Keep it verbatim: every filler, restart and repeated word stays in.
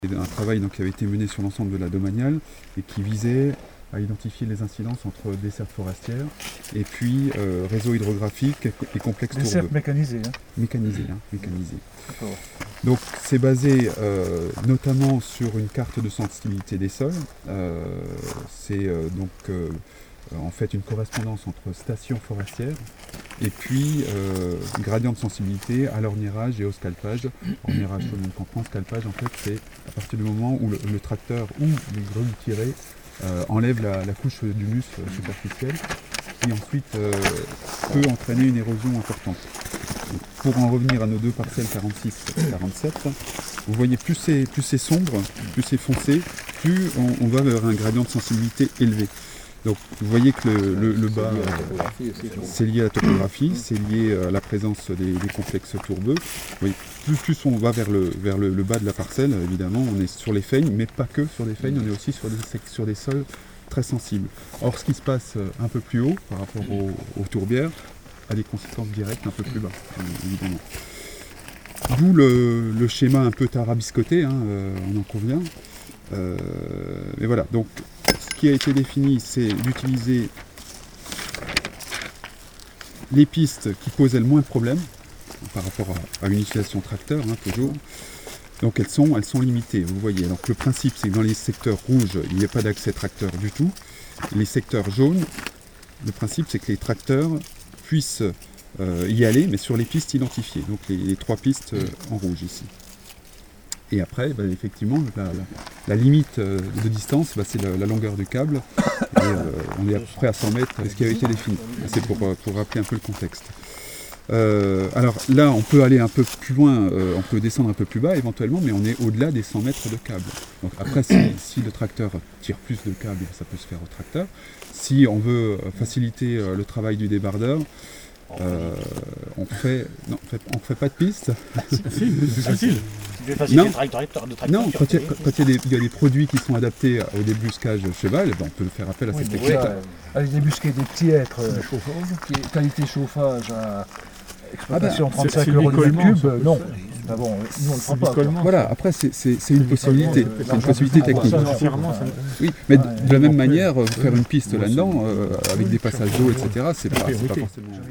Un travail donc, qui avait été mené sur l'ensemble de la domaniale et qui visait à identifier les incidences entre dessertes forestières et puis euh, réseau hydrographique et complexe tourbeux. Dessertes mécanisées. Hein. Mécanisées, hein, mécanisées. Donc c'est basé euh, notamment sur une carte de sensibilité des sols. Euh, c'est euh, donc euh, en fait une correspondance entre stations forestières et puis euh, gradient de sensibilité à l'ornirage et au scalpage. Ornirage sur le campement, scalpage en fait c'est à partir du moment où le, le tracteur ou les grues tirées euh, enlèvent la, la couche d'humus superficielle qui ensuite euh, peut entraîner une érosion importante. Donc, pour en revenir à nos deux parcelles quarante-six et quarante-sept, vous voyez plus c'est, plus c'est sombre, plus c'est foncé, plus on, on va vers un gradient de sensibilité élevé. Donc vous voyez que le, le, le bas, c'est lié à la topographie, c'est lié à la présence des, des complexes tourbeux. Oui, plus, plus on va vers, le, vers le, le bas de la parcelle, évidemment, on est sur les feignes, mais pas que sur les feignes, on est aussi sur des, sur des sols très sensibles. Or, ce qui se passe un peu plus haut, par rapport aux, aux tourbières, a des conséquences directes un peu plus bas, évidemment. D'où le, le schéma un peu tarabiscoté, hein, euh, on en convient. Euh, mais voilà, donc ce qui a été défini, c'est d'utiliser les pistes qui posaient le moins de problèmes par rapport à, à une utilisation tracteur, hein, toujours. Donc elles sont, elles sont limitées, vous voyez. Donc le principe, c'est que dans les secteurs rouges, il n'y a pas d'accès tracteur du tout. Les secteurs jaunes, le principe, c'est que les tracteurs puissent euh, y aller, mais sur les pistes identifiées. Donc les, les trois pistes euh, en rouge ici. Et après, bah, effectivement, la, la, la limite euh, de distance, bah, c'est la, la longueur du câble. Et, euh, on est à peu près à cent mètres, ce qui avait été défini. C'est pour, pour rappeler un peu le contexte. Euh, alors là, on peut aller un peu plus loin, euh, on peut descendre un peu plus bas éventuellement, mais on est au-delà des cent mètres de câble. Donc après, si, si le tracteur tire plus de câbles, ça peut se faire au tracteur. Si on veut faciliter euh, le travail du débardeur, Euh, on fait non, on fait, on fait pas de piste. C'est facile. Non, non quand, il y a, quand il, y a des, il y a des produits qui sont adaptés au débuscage cheval, ben on peut faire appel à oui, cette technique. Ouais, avec débusquer des tiètres, euh, qui est qualité chauffage à exploitation ah ben, trente-cinq euros du cube, non. Ah bon, nous on le prend pas. Voilà, après c'est, c'est, c'est une possibilité, c'est une possibilité technique. Oui, mais de, de la même manière, faire une piste là-dedans, euh, avec des passages d'eau, et cetera, c'est pas, c'est pas forcément...